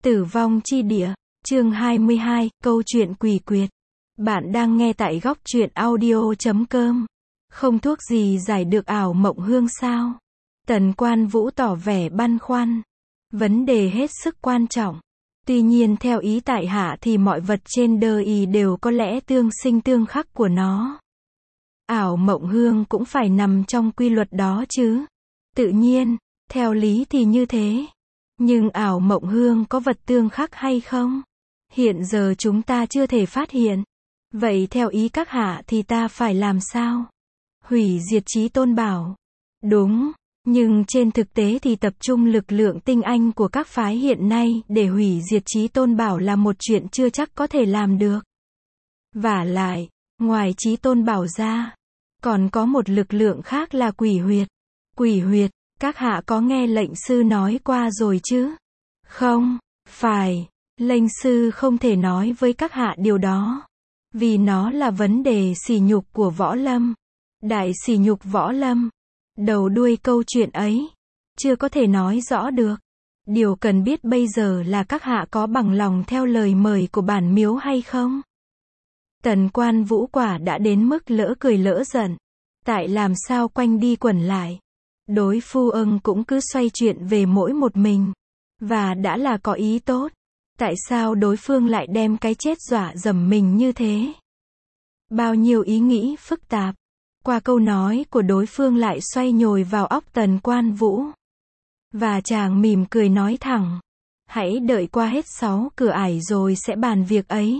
Tử vong chi địa, chương 22, câu chuyện quỷ quyệt. Bạn đang nghe tại góc truyện audio.com. Không thuốc gì giải được ảo mộng hương sao? Tần Quan Vũ tỏ vẻ băn khoăn. Vấn đề hết sức quan trọng. Tuy nhiên theo ý tại hạ thì mọi vật trên đời đều có lẽ tương sinh tương khắc của nó. Ảo mộng hương cũng phải nằm trong quy luật đó chứ. Tự nhiên, theo lý thì như thế. Nhưng ảo mộng hương có vật tương khắc hay không? Hiện giờ chúng ta chưa thể phát hiện. Vậy theo ý các hạ thì ta phải làm sao? Hủy diệt Chí Tôn Bảo. Đúng, nhưng trên thực tế thì tập trung lực lượng tinh anh của các phái hiện nay để hủy diệt Chí Tôn Bảo là một chuyện chưa chắc có thể làm được. Vả lại, ngoài Chí Tôn Bảo ra, còn có một lực lượng khác là quỷ huyệt. Quỷ huyệt, các hạ có nghe lệnh sư nói qua rồi chứ? Không, phải, lệnh sư không thể nói với các hạ điều đó. Vì nó là vấn đề sỉ nhục của võ lâm. Đại sỉ nhục võ lâm. Đầu đuôi câu chuyện ấy, chưa có thể nói rõ được. Điều cần biết bây giờ là các hạ có bằng lòng theo lời mời của bản miếu hay không? Tần Quan Vũ quả đã đến mức lỡ cười lỡ giận. Tại làm sao quanh đi quẩn lại. Đối phương cũng cứ xoay chuyện về mỗi một mình. Và đã là có ý tốt. Tại sao đối phương lại đem cái chết dọa dẫm mình như thế? Bao nhiêu ý nghĩ phức tạp. Qua câu nói của đối phương lại xoay nhồi vào óc Tần Quan Vũ. Và chàng mỉm cười nói thẳng. Hãy đợi qua hết 6 cửa ải rồi sẽ bàn việc ấy.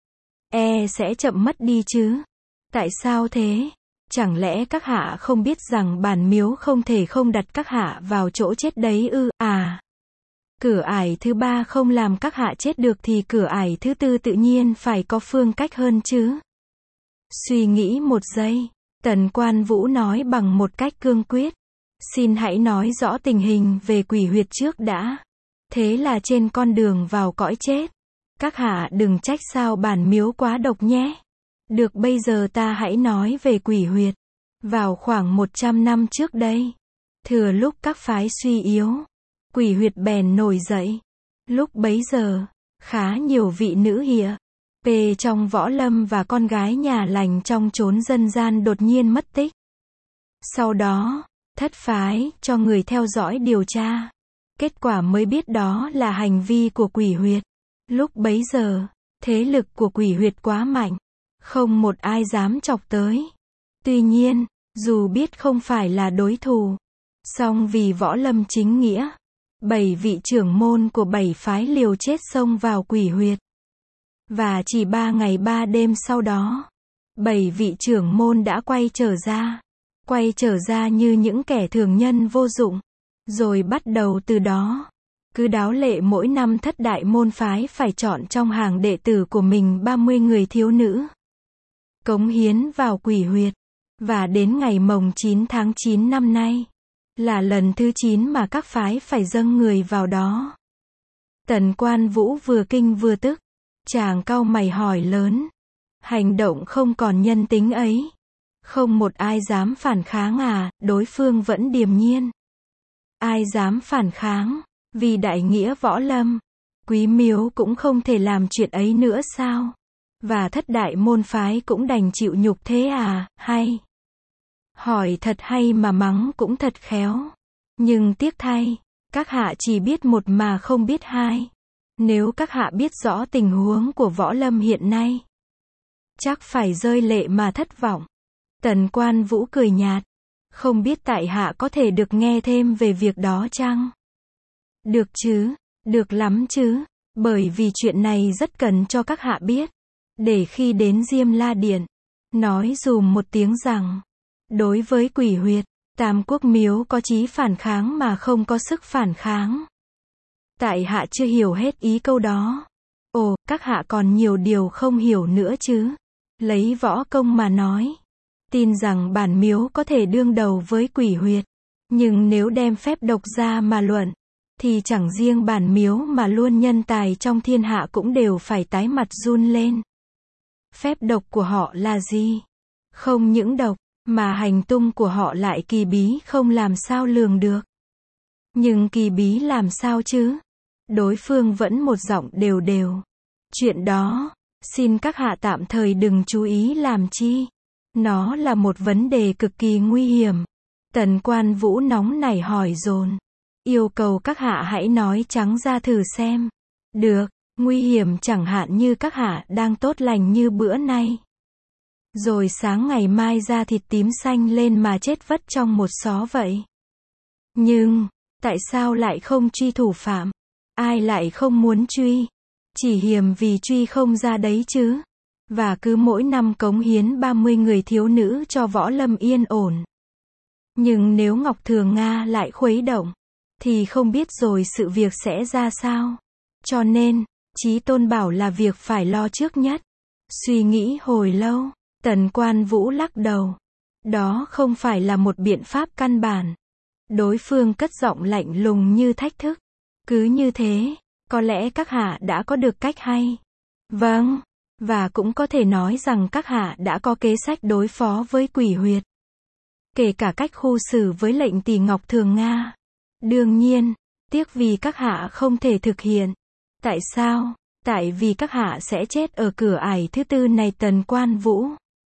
Sẽ chậm mất đi chứ. Tại sao thế? Chẳng lẽ các hạ không biết rằng bản miếu không thể không đặt các hạ vào chỗ chết đấy ư? Cửa ải thứ 3 không làm các hạ chết được thì cửa ải thứ 4 tự nhiên phải có phương cách hơn chứ. Suy nghĩ một giây, Tần Quan Vũ nói bằng một cách cương quyết. Xin hãy nói rõ tình hình về quỷ huyệt trước đã. Thế là trên con đường vào cõi chết. Các hạ đừng trách sao bản miếu quá độc nhé. Được, bây giờ ta hãy nói về quỷ huyệt. Vào khoảng 100 năm trước đây, thừa lúc các phái suy yếu, quỷ huyệt bèn nổi dậy. Lúc bấy giờ, khá nhiều vị nữ hiệp trong võ lâm và con gái nhà lành trong chốn dân gian đột nhiên mất tích. Sau đó, thất phái cho người theo dõi điều tra. Kết quả mới biết đó là hành vi của quỷ huyệt. Lúc bấy giờ, thế lực của quỷ huyệt quá mạnh. Không một ai dám chọc tới. Tuy nhiên, dù biết không phải là đối thủ, song vì võ lâm chính nghĩa, 7 vị trưởng môn của 7 phái liều chết xông vào quỷ huyệt. Và chỉ 3 ngày 3 đêm sau đó, 7 vị trưởng môn đã quay trở ra như những kẻ thường nhân vô dụng. Rồi bắt đầu từ đó, cứ đáo lệ mỗi năm thất đại môn phái phải chọn trong hàng đệ tử của mình 30 người thiếu nữ, cống hiến vào quỷ huyệt. Và đến ngày mồng 9 tháng 9 năm nay, là lần thứ 9 mà các phái phải dâng người vào đó. Tần Quan Vũ vừa kinh vừa tức. Chàng cau mày hỏi lớn. Hành động không còn nhân tính ấy, không một ai dám phản kháng à? Đối phương vẫn điềm nhiên. Ai dám phản kháng? Vì đại nghĩa võ lâm, quý miếu cũng không thể làm chuyện ấy nữa sao? Và thất đại môn phái cũng đành chịu nhục thế à? Hay? Hỏi thật hay mà mắng cũng thật khéo. Nhưng tiếc thay, các hạ chỉ biết một mà không biết hai. Nếu các hạ biết rõ tình huống của võ lâm hiện nay, chắc phải rơi lệ mà thất vọng. Tần Quan Vũ cười nhạt. Không biết tại hạ có thể được nghe thêm về việc đó chăng? Được chứ, được lắm chứ. Bởi vì chuyện này rất cần cho các hạ biết. Để khi đến Diêm La Điện, nói dùm một tiếng rằng, đối với quỷ huyệt, Tam Quốc miếu có chí phản kháng mà không có sức phản kháng. Tại hạ chưa hiểu hết ý câu đó. Ồ, các hạ còn nhiều điều không hiểu nữa chứ. Lấy võ công mà nói, tin rằng bản miếu có thể đương đầu với quỷ huyệt. Nhưng nếu đem phép độc ra mà luận, thì chẳng riêng bản miếu mà luôn nhân tài trong thiên hạ cũng đều phải tái mặt run lên. Phép độc của họ là gì? Không những độc, mà hành tung của họ lại kỳ bí không làm sao lường được. Nhưng kỳ bí làm sao chứ? Đối phương vẫn một giọng đều đều. Chuyện đó, xin các hạ tạm thời đừng chú ý làm chi. Nó là một vấn đề cực kỳ nguy hiểm. Tần Quan Vũ nóng nảy hỏi dồn. Yêu cầu các hạ hãy nói trắng ra thử xem. Được, nguy hiểm chẳng hạn như các hạ đang tốt lành như bữa nay. Rồi sáng ngày mai da thịt tím xanh lên mà chết vất trong một xó vậy. Nhưng, tại sao lại không truy thủ phạm? Ai lại không muốn truy? Chỉ hiềm vì truy không ra đấy chứ. Và cứ mỗi năm cống hiến 30 người thiếu nữ cho võ lâm yên ổn. Nhưng nếu Ngọc Thường Nga lại khuấy động, thì không biết rồi sự việc sẽ ra sao. Cho nên, Chí Tôn bảo là việc phải lo trước nhất. Suy nghĩ hồi lâu, Tần Quan Vũ lắc đầu. Đó không phải là một biện pháp căn bản. Đối phương cất giọng lạnh lùng như thách thức. Cứ như thế, có lẽ các hạ đã có được cách hay. Vâng, và cũng có thể nói rằng các hạ đã có kế sách đối phó với quỷ huyệt. Kể cả cách khu xử với lệnh tỷ Ngọc Thường Nga. Đương nhiên, tiếc vì các hạ không thể thực hiện. Tại sao? Tại vì các hạ sẽ chết ở cửa ải thứ tư này. Tần Quan Vũ.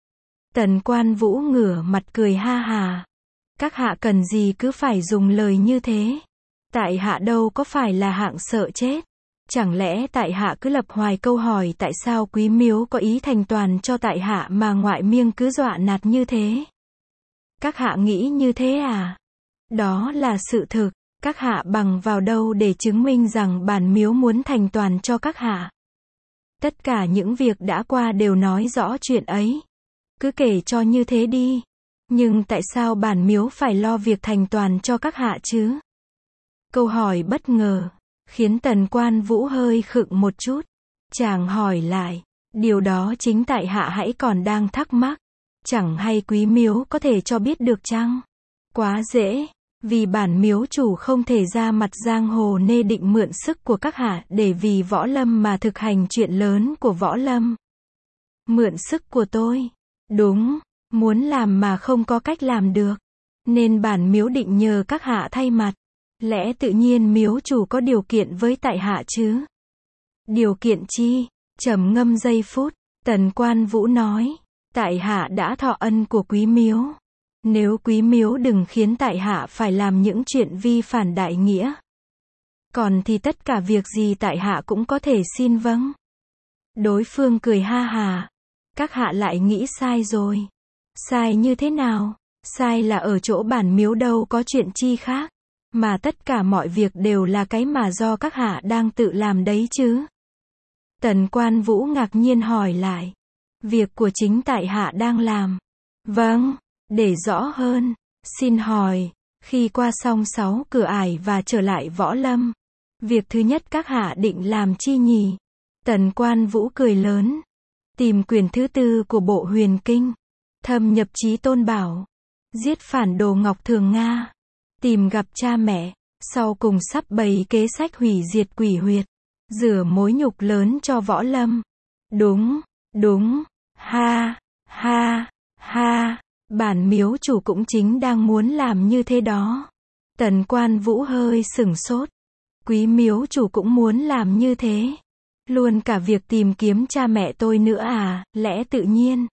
Tần Quan Vũ ngửa mặt cười ha hà. Các hạ cần gì cứ phải dùng lời như thế. Tại hạ đâu có phải là hạng sợ chết. Chẳng lẽ tại hạ cứ lập hoài câu hỏi tại sao Quý Miếu có ý thành toàn cho tại hạ mà ngoại miêng cứ dọa nạt như thế. Các hạ nghĩ như thế à? Đó là sự thực. Các hạ bằng vào đâu để chứng minh rằng bản miếu muốn thành toàn cho các hạ? Tất cả những việc đã qua đều nói rõ chuyện ấy. Cứ kể cho như thế đi. Nhưng tại sao bản miếu phải lo việc thành toàn cho các hạ chứ? Câu hỏi bất ngờ, khiến Tần Quan Vũ hơi khựng một chút. Chàng hỏi lại, điều đó chính tại hạ hãy còn đang thắc mắc. Chẳng hay Quý Miếu có thể cho biết được chăng? Quá dễ, vì bản miếu chủ không thể ra mặt giang hồ nê định mượn sức của các hạ để vì võ lâm mà thực hành chuyện lớn của võ lâm. Mượn sức của tôi? Đúng, muốn làm mà không có cách làm được. Nên bản miếu định nhờ các hạ thay mặt. Lẽ tự nhiên miếu chủ có điều kiện với tại hạ chứ? Điều kiện chi? Trầm ngâm giây phút, Tần Quan Vũ nói, tại hạ đã thọ ân của Quý Miếu. Nếu Quý Miếu đừng khiến tại hạ phải làm những chuyện vi phản đại nghĩa. Còn thì tất cả việc gì tại hạ cũng có thể xin vâng. Đối phương cười ha hà. Các hạ lại nghĩ sai rồi. Sai như thế nào? Sai là ở chỗ bản miếu đâu có chuyện chi khác. Mà tất cả mọi việc đều là cái mà do các hạ đang tự làm đấy chứ. Tần Quan Vũ ngạc nhiên hỏi lại. Việc của chính tại hạ đang làm. Vâng, để rõ hơn, xin hỏi, khi qua xong 6 cửa ải và trở lại võ lâm, việc thứ nhất các hạ định làm chi nhỉ? Tần Quan Vũ cười lớn. Tìm quyển thứ 4 của bộ Huyền Kinh. Thâm nhập Chí Tôn bảo. Giết phản đồ Ngọc Thường Nga. Tìm gặp cha mẹ. Sau cùng sắp bày kế sách hủy diệt quỷ huyệt. Rửa mối nhục lớn cho võ lâm. Đúng, đúng, ha, ha, ha. Bản miếu chủ cũng chính đang muốn làm như thế đó. Tần Quan Vũ hơi sửng sốt. Quý miếu chủ cũng muốn làm như thế. Luôn cả việc tìm kiếm cha mẹ tôi nữa à, lẽ tự nhiên.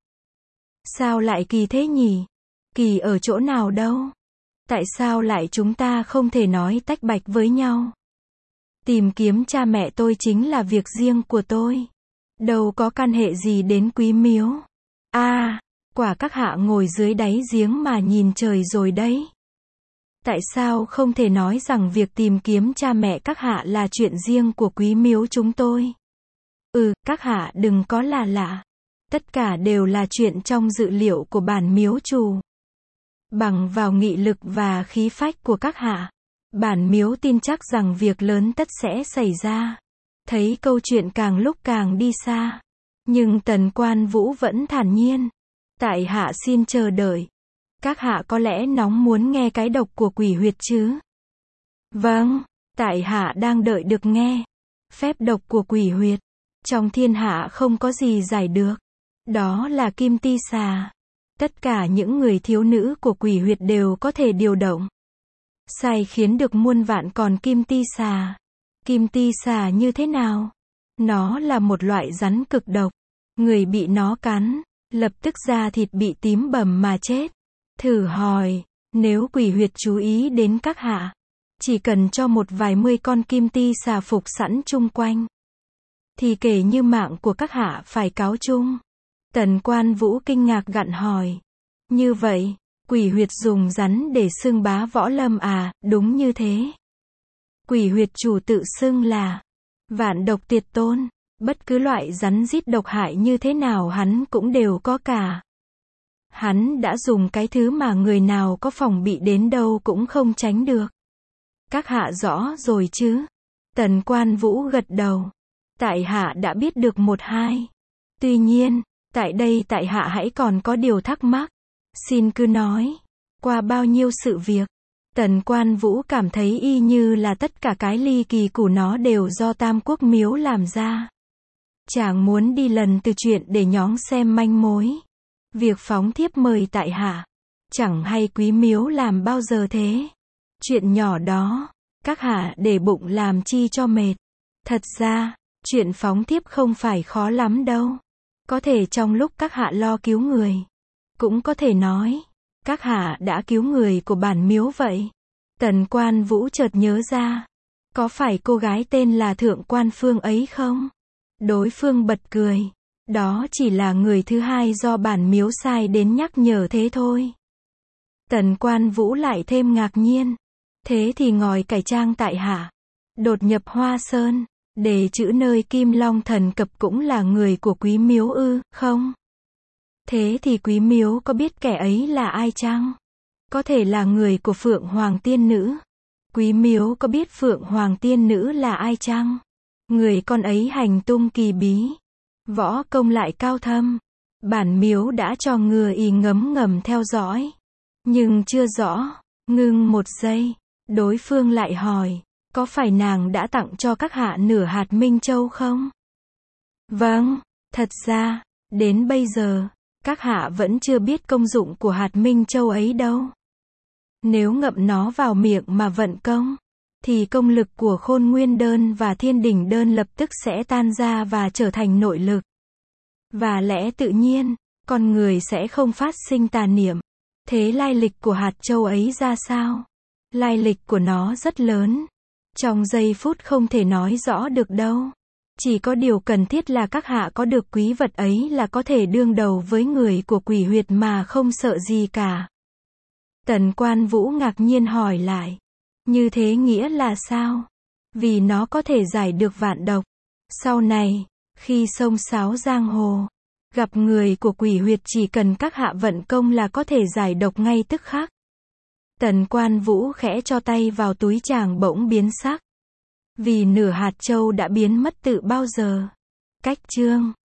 Sao lại kỳ thế nhỉ? Kỳ ở chỗ nào đâu? Tại sao lại chúng ta không thể nói tách bạch với nhau? Tìm kiếm cha mẹ tôi chính là việc riêng của tôi. Đâu có căn hệ gì đến Quý Miếu. À, quả các hạ ngồi dưới đáy giếng mà nhìn trời rồi đấy. Tại sao không thể nói rằng việc tìm kiếm cha mẹ các hạ là chuyện riêng của Quý Miếu chúng tôi? Các hạ đừng có là lạ. Tất cả đều là chuyện trong dự liệu của bản miếu chủ. Bằng vào nghị lực và khí phách của các hạ, bản miếu tin chắc rằng việc lớn tất sẽ xảy ra. Thấy câu chuyện càng lúc càng đi xa. Nhưng Tần Quan Vũ vẫn thản nhiên. Tại hạ xin chờ đợi. Các hạ có lẽ nóng muốn nghe cái độc của quỷ huyệt chứ? Vâng, tại hạ đang đợi được nghe. Phép độc của quỷ huyệt. Trong thiên hạ không có gì giải được. Đó là kim ti xà. Tất cả những người thiếu nữ của quỷ huyệt đều có thể điều động. Sai khiến được muôn vạn, còn kim ti xà. Kim ti xà như thế nào? Nó là một loại rắn cực độc. Người bị nó cắn, lập tức da thịt bị tím bầm mà chết. Thử hỏi, nếu quỷ huyệt chú ý đến các hạ, chỉ cần cho một vài mươi con kim ti xà phục sẵn chung quanh, thì kể như mạng của các hạ phải cáo chung. Tần Quan Vũ kinh ngạc gặn hỏi. Như vậy, quỷ huyệt dùng rắn để xưng bá võ lâm à? Đúng như thế. Quỷ huyệt chủ tự xưng là vạn độc tiệt tôn. Bất cứ loại rắn rít độc hại như thế nào hắn cũng đều có cả. Hắn đã dùng cái thứ mà người nào có phòng bị đến đâu cũng không tránh được. Các hạ rõ rồi chứ? Tần Quan Vũ gật đầu. Tại hạ đã biết được một hai. Tuy nhiên, tại đây tại hạ hãy còn có điều thắc mắc. Xin cứ nói. Qua bao nhiêu sự việc, Tần Quan Vũ cảm thấy y như là tất cả cái ly kỳ của nó đều do Tam Quốc Miếu làm ra. Chàng muốn đi lần từ chuyện để nhóng xem manh mối. Việc phóng thiếp mời tại hạ, chẳng hay Quý Miếu làm bao giờ thế. Chuyện nhỏ đó, các hạ để bụng làm chi cho mệt. Thật ra, chuyện phóng thiếp không phải khó lắm đâu. Có thể trong lúc các hạ lo cứu người, cũng có thể nói, các hạ đã cứu người của bản miếu vậy. Tần Quan Vũ chợt nhớ ra, có phải cô gái tên là Thượng Quan Phương ấy không? Đối phương bật cười. Đó chỉ là người thứ hai do bản miếu sai đến nhắc nhở thế thôi. Tần Quan Vũ lại thêm ngạc nhiên. Thế thì ngòi cải trang tại hạ, đột nhập Hoa Sơn, đề chữ nơi Kim Long Thần Cập cũng là người của Quý Miếu ư? Không. Thế thì Quý Miếu có biết kẻ ấy là ai chăng? Có thể là người của Phượng Hoàng Tiên Nữ. Quý Miếu có biết Phượng Hoàng Tiên Nữ là ai chăng? Người con ấy hành tung kỳ bí, võ công lại cao thâm. Bản miếu đã cho ngừa y ngấm ngầm theo dõi, nhưng chưa rõ. Ngưng một giây, đối phương lại hỏi, có phải nàng đã tặng cho các hạ nửa hạt Minh Châu không? Vâng, thật ra, đến bây giờ, các hạ vẫn chưa biết công dụng của hạt Minh Châu ấy đâu. Nếu ngậm nó vào miệng mà vận công, thì công lực của Khôn Nguyên Đơn và Thiên Đỉnh Đơn lập tức sẽ tan ra và trở thành nội lực. Và lẽ tự nhiên, con người sẽ không phát sinh tà niệm. Thế lai lịch của hạt châu ấy ra sao? Lai lịch của nó rất lớn. Trong giây phút không thể nói rõ được đâu. Chỉ có điều cần thiết là các hạ có được quý vật ấy là có thể đương đầu với người của quỷ huyệt mà không sợ gì cả. Tần Quan Vũ ngạc nhiên hỏi lại. Như thế nghĩa là sao? Vì nó có thể giải được vạn độc. Sau này, khi xông xáo giang hồ, gặp người của quỷ huyệt chỉ cần các hạ vận công là có thể giải độc ngay tức khắc. Tần Quan Vũ khẽ cho tay vào túi, chàng bỗng biến sắc. Vì nửa hạt châu đã biến mất từ bao giờ. Cách chương